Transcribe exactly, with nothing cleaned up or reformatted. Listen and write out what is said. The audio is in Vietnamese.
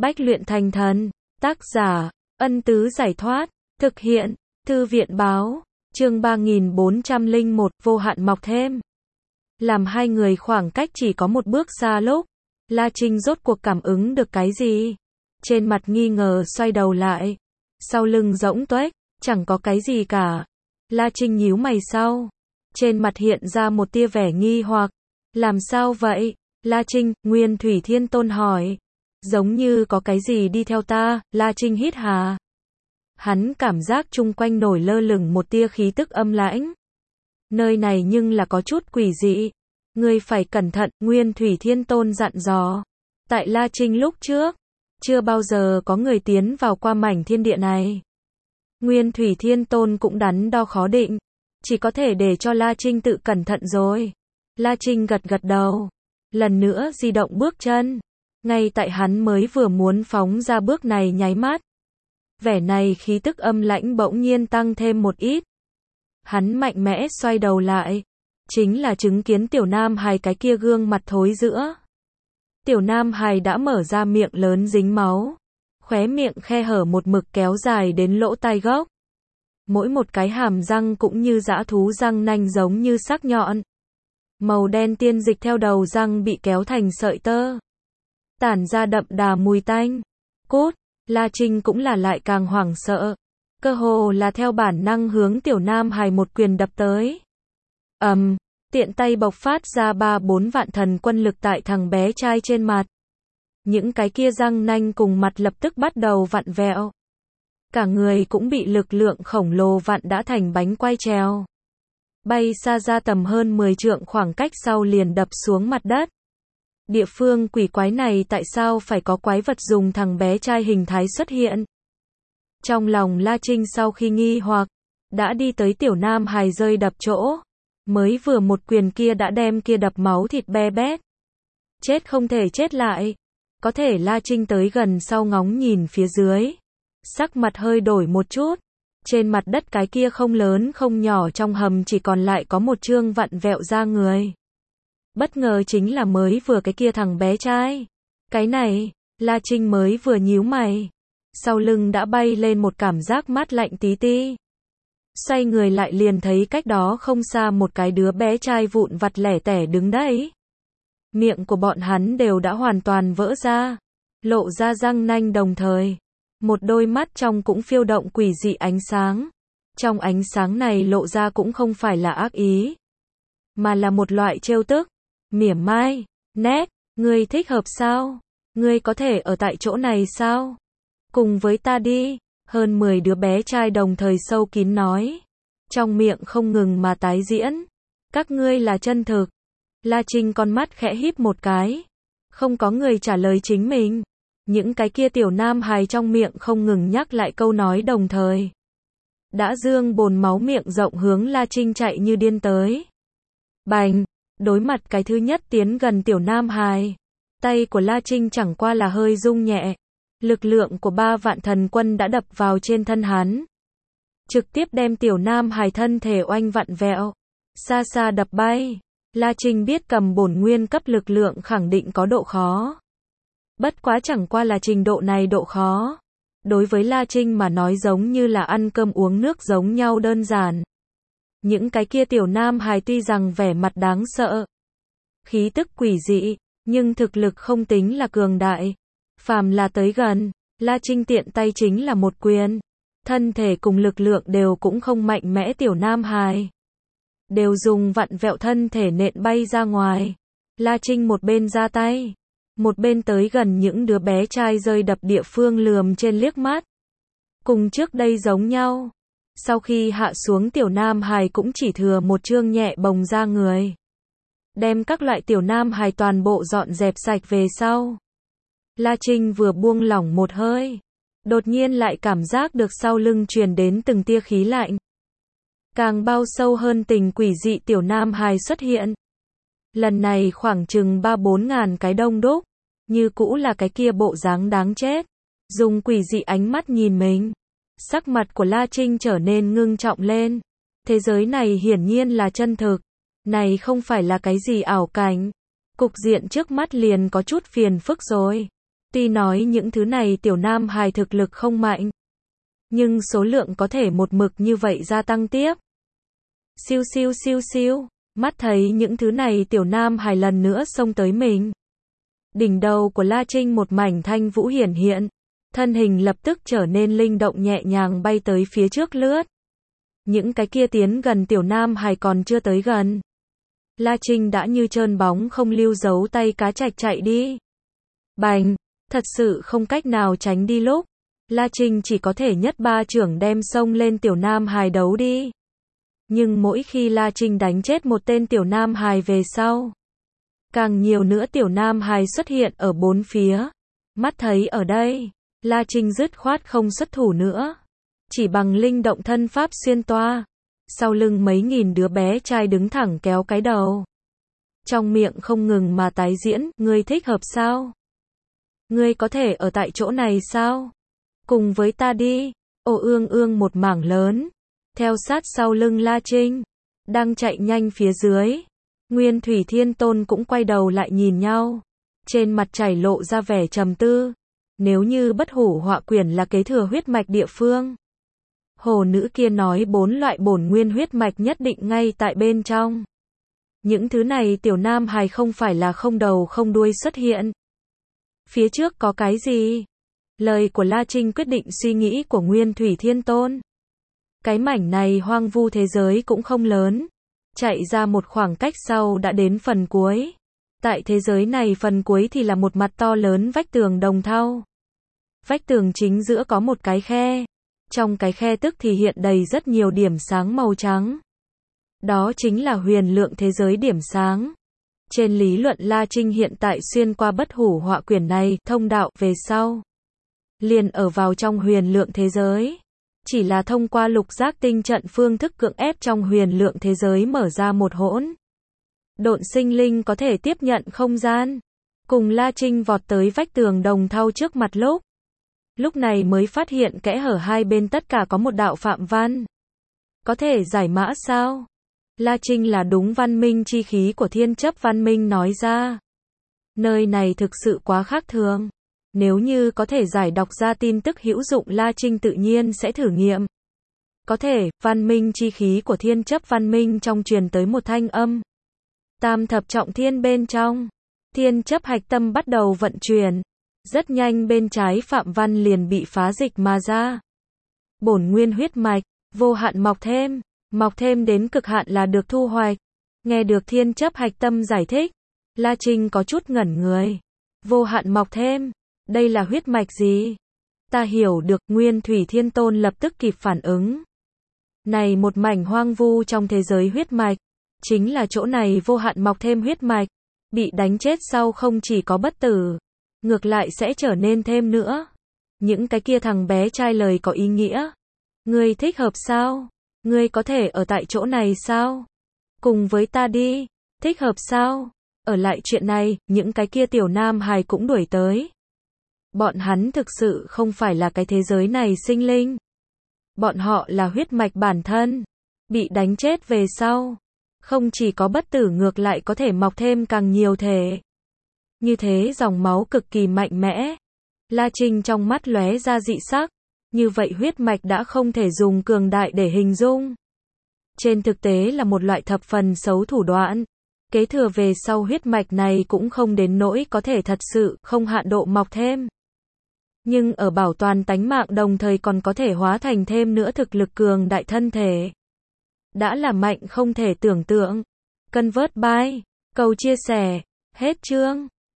Bách luyện thành thần. Tác giả, Ân Tứ Giải Thoát. Thực hiện, Thư viện Báo. Chương ba nghìn bốn trăm lẻ một, vô hạn mọc thêm. Làm hai người khoảng cách chỉ có một bước xa lúc, La Trinh rốt cuộc cảm ứng được cái gì. Trên mặt nghi ngờ xoay đầu lại. Sau lưng rỗng tuếch, chẳng có cái gì cả. La Trinh nhíu mày sau. Trên mặt hiện ra một tia vẻ nghi hoặc. Làm sao vậy? La Trinh, Nguyên Thủy Thiên Tôn hỏi. Giống như có cái gì đi theo ta, La Trinh hít hà. Hắn cảm giác chung quanh nổi lơ lửng một tia khí tức âm lãnh. Nơi này nhưng là có chút quỷ dị. Ngươi phải cẩn thận, Nguyên Thủy Thiên Tôn dặn dò. Tại La Trinh lúc trước, chưa bao giờ có người tiến vào qua mảnh thiên địa này. Nguyên Thủy Thiên Tôn cũng đắn đo khó định. Chỉ có thể để cho La Trinh tự cẩn thận rồi. La Trinh gật gật đầu. Lần nữa di động bước chân. Ngay tại hắn mới vừa muốn phóng ra bước này nháy mắt. Vẻ này khí tức âm lãnh bỗng nhiên tăng thêm một ít. Hắn mạnh mẽ xoay đầu lại. Chính là chứng kiến Tiểu Nam Hài cái kia gương mặt thối giữa. Tiểu Nam Hài đã mở ra miệng lớn dính máu. Khóe miệng khe hở một mực kéo dài đến lỗ tai gốc. Mỗi một cái hàm răng cũng như dã thú răng nanh giống như sắc nhọn. Màu đen tiên dịch theo đầu răng bị kéo thành sợi tơ. Tản ra đậm đà mùi tanh. Cút, La Trinh cũng là lại càng hoảng sợ. Cơ hồ là theo bản năng hướng Tiểu Nam Hài một quyền đập tới. ầm, um, tiện tay bộc phát ra ba bốn vạn thần quân lực tại thằng bé trai trên mặt. Những cái kia răng nanh cùng mặt lập tức bắt đầu vặn vẹo. Cả người cũng bị lực lượng khổng lồ vặn đã thành bánh quay treo. Bay xa ra tầm hơn mười trượng khoảng cách sau liền đập xuống mặt đất. Địa phương quỷ quái này tại sao phải có quái vật dùng thằng bé trai hình thái xuất hiện? Trong lòng La Trinh sau khi nghi hoặc, đã đi tới Tiểu Nam Hài rơi đập chỗ. Mới vừa một quyền kia đã đem kia đập máu thịt be bét. Chết không thể chết lại. Có thể La Trinh tới gần sau ngóng nhìn phía dưới. Sắc mặt hơi đổi một chút. Trên mặt đất cái kia không lớn không nhỏ trong hầm chỉ còn lại có một trương vặn vẹo da người. Bất ngờ chính là mới vừa cái kia thằng bé trai. Cái này, La Trinh mới vừa nhíu mày. Sau lưng đã bay lên một cảm giác mát lạnh tí ti. Xoay người lại liền thấy cách đó không xa một cái đứa bé trai vụn vặt lẻ tẻ đứng đấy. Miệng của bọn hắn đều đã hoàn toàn vỡ ra. Lộ ra răng nanh đồng thời. Một đôi mắt trong cũng phiêu động quỷ dị ánh sáng. Trong ánh sáng này lộ ra cũng không phải là ác ý. Mà là một loại trêu tức. Mỉa mai. Nét. Ngươi thích hợp sao? Ngươi có thể ở tại chỗ này sao? Cùng với ta đi. Hơn mười đứa bé trai đồng thời sâu kín nói. Trong miệng không ngừng mà tái diễn. Các ngươi là chân thực. La Trinh con mắt khẽ híp một cái. Không có người trả lời chính mình. Những cái kia Tiểu Nam Hài trong miệng không ngừng nhắc lại câu nói đồng thời. Đã dương bồn máu miệng rộng hướng La Trinh chạy như điên tới. Bành! Đối mặt cái thứ nhất tiến gần Tiểu Nam Hài. Tay của La Trinh chẳng qua là hơi rung nhẹ. Lực lượng của ba vạn thần quân đã đập vào trên thân hắn. Trực tiếp đem Tiểu Nam Hài thân thể oanh vặn vẹo. Xa xa đập bay. La Trinh biết cầm bổn nguyên cấp lực lượng khẳng định có độ khó. Bất quá chẳng qua là trình độ này độ khó. Đối với La Trinh mà nói giống như là ăn cơm uống nước giống nhau đơn giản. Những cái kia Tiểu Nam Hài tuy rằng vẻ mặt đáng sợ. Khí tức quỷ dị, nhưng thực lực không tính là cường đại. Phàm là tới gần, La Trinh tiện tay chính là một quyền. Thân thể cùng lực lượng đều cũng không mạnh mẽ Tiểu Nam Hài. Đều dùng vặn vẹo thân thể nện bay ra ngoài. La Trinh một bên ra tay. Một bên tới gần những đứa bé trai rơi đập địa phương lườm trên liếc mắt. Cùng trước đây giống nhau. Sau khi hạ xuống Tiểu Nam Hài cũng chỉ thừa một trương nhẹ bồng ra người. Đem các loại Tiểu Nam Hài toàn bộ dọn dẹp sạch về sau. La Trinh vừa buông lỏng một hơi. Đột nhiên lại cảm giác được sau lưng truyền đến từng tia khí lạnh. Càng bao sâu hơn tình quỷ dị Tiểu Nam Hài xuất hiện. Lần này khoảng chừng ba bốn ngàn cái đông đúc. Như cũ là cái kia bộ dáng đáng chết. Dùng quỷ dị ánh mắt nhìn mình. Sắc mặt của La Trinh trở nên ngưng trọng lên. Thế giới này hiển nhiên là chân thực. Này không phải là cái gì ảo cảnh. Cục diện trước mắt liền có chút phiền phức rồi. Tuy nói những thứ này tiểu nam hài thực lực không mạnh, nhưng số lượng có thể một mực như vậy gia tăng tiếp. Siêu siêu siêu siêu, mắt thấy những thứ này tiểu nam hài lần nữa xông tới mình. Đỉnh đầu của La Trinh một mảnh thanh vũ hiển hiện, thân hình lập tức trở nên linh động nhẹ nhàng bay tới phía trước lướt. Những cái kia tiến gần tiểu nam hài còn chưa tới gần. La Trinh đã như trơn bóng không lưu dấu tay cá trạch chạy đi. Bành, thật sự không cách nào tránh đi lúc. La Trinh chỉ có thể nhất ba chưởng đem xông lên tiểu nam hài đấu đi. Nhưng mỗi khi La Trinh đánh chết một tên tiểu nam hài về sau, càng nhiều nữa tiểu nam hài xuất hiện ở bốn phía. Mắt thấy ở đây, La Trinh dứt khoát không xuất thủ nữa. Chỉ bằng linh động thân pháp xuyên toa. Sau lưng mấy nghìn đứa bé trai đứng thẳng kéo cái đầu. Trong miệng không ngừng mà tái diễn, ngươi thích hợp sao? Ngươi có thể ở tại chỗ này sao? Cùng với ta đi. Ô ương ương một mảng lớn. Theo sát sau lưng La Trinh. Đang chạy nhanh phía dưới. Nguyên Thủy Thiên Tôn cũng quay đầu lại nhìn nhau. Trên mặt chảy lộ ra vẻ trầm tư. Nếu như Bất Hủ Họa Quyển là kế thừa huyết mạch địa phương. Hồ nữ kia nói bốn loại bổn nguyên huyết mạch nhất định ngay tại bên trong. Những thứ này tiểu nam hài không phải là không đầu không đuôi xuất hiện. Phía trước có cái gì? Lời của La Trinh quyết định suy nghĩ của Nguyên Thủy Thiên Tôn. Cái mảnh này hoang vu thế giới cũng không lớn. Chạy ra một khoảng cách sau đã đến phần cuối. Tại thế giới này phần cuối thì là một mặt to lớn vách tường đồng thau. Vách tường chính giữa có một cái khe. Trong cái khe tức thì hiện đầy rất nhiều điểm sáng màu trắng. Đó chính là huyền lượng thế giới điểm sáng. Trên lý luận La Trinh hiện tại xuyên qua Bất Hủ Họa Quyển này, thông đạo về sau. Liền ở vào trong huyền lượng thế giới. Chỉ là thông qua lục giác tinh trận phương thức cưỡng ép trong huyền lượng thế giới mở ra một hỗn độn sinh linh có thể tiếp nhận không gian. Cùng La Trinh vọt tới vách tường đồng thau trước mặt lúc. Lúc này mới phát hiện kẽ hở hai bên tất cả có một đạo phạm văn. Có thể giải mã sao? La Trinh là đúng văn minh chi khí của thiên chấp văn minh nói ra. Nơi này thực sự quá khác thường. Nếu như có thể giải đọc ra tin tức hữu dụng La Trinh tự nhiên sẽ thử nghiệm. Có thể, văn minh chi khí của thiên chấp văn minh trong truyền tới một thanh âm. Tam thập trọng thiên bên trong. Thiên chấp hạch tâm bắt đầu vận chuyển. Rất nhanh bên trái phạm văn liền bị phá dịch mà ra. Bổn nguyên huyết mạch, vô hạn mọc thêm. Mọc thêm đến cực hạn là được thu hoạch. Nghe được thiên chấp hạch tâm giải thích. La Trinh có chút ngẩn người. Vô hạn mọc thêm. Đây là huyết mạch gì? Ta hiểu được. Nguyên Thủy Thiên Tôn lập tức kịp phản ứng. Này một mảnh hoang vu trong thế giới huyết mạch. Chính là chỗ này vô hạn mọc thêm huyết mạch. Bị đánh chết sau không chỉ có bất tử. Ngược lại sẽ trở nên thêm nữa. Những cái kia thằng bé trai lời có ý nghĩa. Ngươi thích hợp sao? Ngươi có thể ở tại chỗ này sao? Cùng với ta đi. Thích hợp sao? Ở lại chuyện này, những cái kia tiểu nam hài cũng đuổi tới. Bọn hắn thực sự không phải là cái thế giới này sinh linh. Bọn họ là huyết mạch bản thân. Bị đánh chết về sau. Không chỉ có bất tử ngược lại có thể mọc thêm càng nhiều thể. Như thế dòng máu cực kỳ mạnh mẽ. La Trinh trong mắt lóe ra dị sắc. Như vậy huyết mạch đã không thể dùng cường đại để hình dung. Trên thực tế là một loại thập phần xấu thủ đoạn. Kế thừa về sau huyết mạch này cũng không đến nỗi có thể thật sự không hạn độ mọc thêm. Nhưng ở bảo toàn tánh mạng đồng thời còn có thể hóa thành thêm nữa thực lực cường đại thân thể. Đã là mạnh không thể tưởng tượng. Convert by. Cầu chia sẻ. Hết chương.